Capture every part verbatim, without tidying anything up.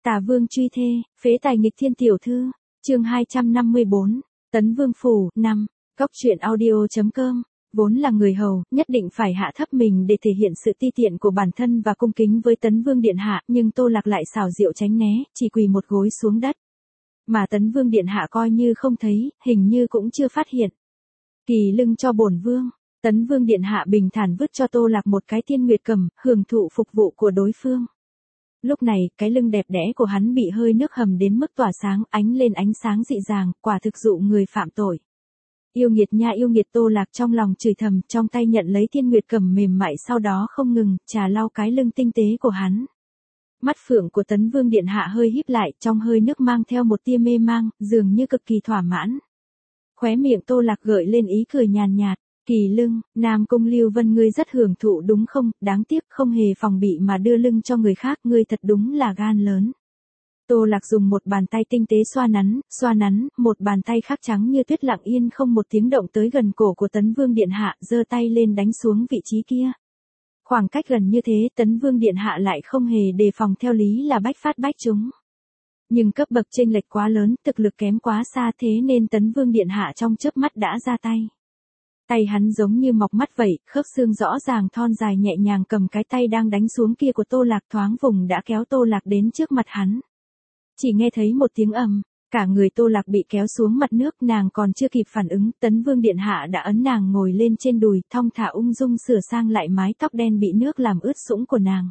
Tả Vương truy thê, phế tài nghịch thiên tiểu thư, chương hai trăm năm mươi bốn, Tấn Vương phủ, năm, Góc truyện audio chấm com, vốn là người hầu, nhất định phải hạ thấp mình để thể hiện sự ti tiện của bản thân và cung kính với Tấn Vương điện hạ, nhưng Tô Lạc lại xảo diệu tránh né, chỉ quỳ một gối xuống đất. Mà Tấn Vương điện hạ coi như không thấy, hình như cũng chưa phát hiện. Kỳ lưng cho bổn vương. Tấn Vương điện hạ bình thản vứt cho Tô Lạc một cái thiên nguyệt cầm, hưởng thụ phục vụ của đối phương. Lúc này, cái lưng đẹp đẽ của hắn bị hơi nước hầm đến mức tỏa sáng, ánh lên ánh sáng dị dàng, quả thực dụ người phạm tội. Yêu nghiệt nha, yêu nghiệt. Tô Lạc trong lòng chửi thầm, trong tay nhận lấy thiên nguyệt cầm mềm mại, sau đó không ngừng trà lau cái lưng tinh tế của hắn. Mắt phượng của Tấn Vương điện hạ hơi híp lại, trong hơi nước mang theo một tia mê mang, dường như cực kỳ thỏa mãn. Khóe miệng Tô Lạc gợi lên ý cười nhàn nhạt. Kỳ lưng, Nam Cung Lưu Vân, ngươi rất hưởng thụ đúng không? Đáng tiếc không hề phòng bị mà đưa lưng cho người khác, ngươi thật đúng là gan lớn. Tô Lạc dùng một bàn tay tinh tế xoa nắn, xoa nắn, một bàn tay khác trắng như tuyết lặng yên không một tiếng động tới gần cổ của Tấn Vương điện hạ, giơ tay lên đánh xuống vị trí kia. Khoảng cách gần như thế, Tấn Vương điện hạ lại không hề đề phòng, theo lý là bách phát bách trúng. Nhưng cấp bậc chênh lệch quá lớn, thực lực kém quá xa, thế nên Tấn Vương điện hạ trong chớp mắt đã ra tay. Tay hắn giống như mọc mắt vậy, khớp xương rõ ràng thon dài nhẹ nhàng cầm cái tay đang đánh xuống kia của Tô Lạc, thoáng vùng đã kéo Tô Lạc đến trước mặt hắn. Chỉ nghe thấy một tiếng ầm, cả người Tô Lạc bị kéo xuống mặt nước, nàng còn chưa kịp phản ứng, Tấn Vương điện hạ đã ấn nàng ngồi lên trên đùi, thong thả ung dung sửa sang lại mái tóc đen bị nước làm ướt sũng của nàng.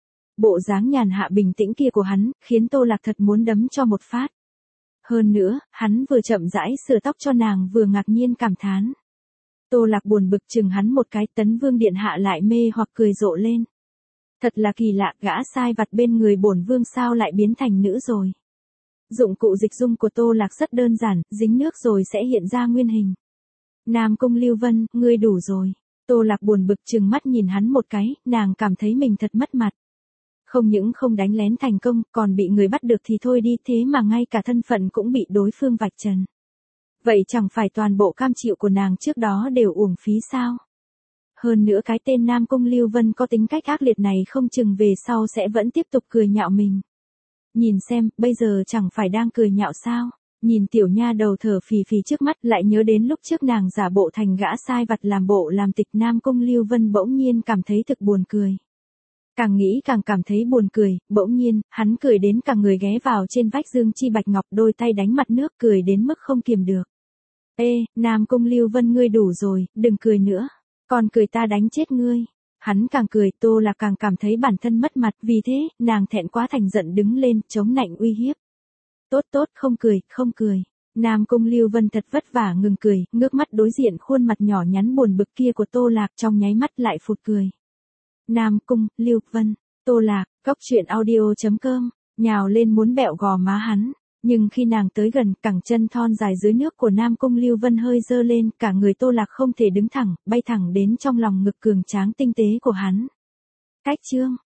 Bộ dáng nhàn hạ bình tĩnh kia của hắn, khiến Tô Lạc thật muốn đấm cho một phát. Hơn nữa, hắn vừa chậm rãi sửa tóc cho nàng vừa ngạc nhiên cảm thán. Tô Lạc buồn bực chừng hắn một cái, Tấn Vương điện hạ lại mê hoặc cười rộ lên. Thật là kỳ lạ, gã sai vặt bên người bổn vương sao lại biến thành nữ rồi. Dụng cụ dịch dung của Tô Lạc rất đơn giản, dính nước rồi sẽ hiện ra nguyên hình. Nam Cung Lưu Vân, ngươi đủ rồi. Tô Lạc buồn bực chừng mắt nhìn hắn một cái, nàng cảm thấy mình thật mất mặt. Không những không đánh lén thành công, còn bị người bắt được thì thôi đi, thế mà ngay cả thân phận cũng bị đối phương vạch trần. Vậy chẳng phải toàn bộ cam chịu của nàng trước đó đều uổng phí sao? Hơn nữa cái tên Nam Cung Lưu Vân có tính cách ác liệt này không chừng về sau sẽ vẫn tiếp tục cười nhạo mình. Nhìn xem, bây giờ chẳng phải đang cười nhạo sao? Nhìn tiểu nha đầu thở phì phì trước mắt, lại nhớ đến lúc trước nàng giả bộ thành gã sai vặt làm bộ làm tịch, Nam Cung Lưu Vân bỗng nhiên cảm thấy thực buồn cười. Càng nghĩ càng cảm thấy buồn cười, bỗng nhiên, hắn cười đến cả người ghé vào trên vách dương chi bạch ngọc, đôi tay đánh mặt nước, cười đến mức không kiềm được. Ê, Nam Cung Lưu Vân, ngươi đủ rồi, đừng cười nữa. Còn cười ta đánh chết ngươi. Hắn càng cười, Tô Lạc càng cảm thấy bản thân mất mặt, vì thế, nàng thẹn quá thành giận đứng lên, chống nạnh uy hiếp. Tốt tốt, không cười, không cười. Nam Cung Lưu Vân thật vất vả ngừng cười, ngước mắt đối diện khuôn mặt nhỏ nhắn buồn bực kia của Tô Lạc, trong nháy mắt lại phụt cười. Nam Cung, Lưu Vân, Tô Lạc, Góc truyện audio chấm com, nhào lên muốn bẹo gò má hắn. Nhưng khi nàng tới gần, cẳng chân thon dài dưới nước của Nam Cung Lưu Vân hơi dơ lên, cả người Tô Lạc không thể đứng thẳng, bay thẳng đến trong lòng ngực cường tráng tinh tế của hắn. Cách chương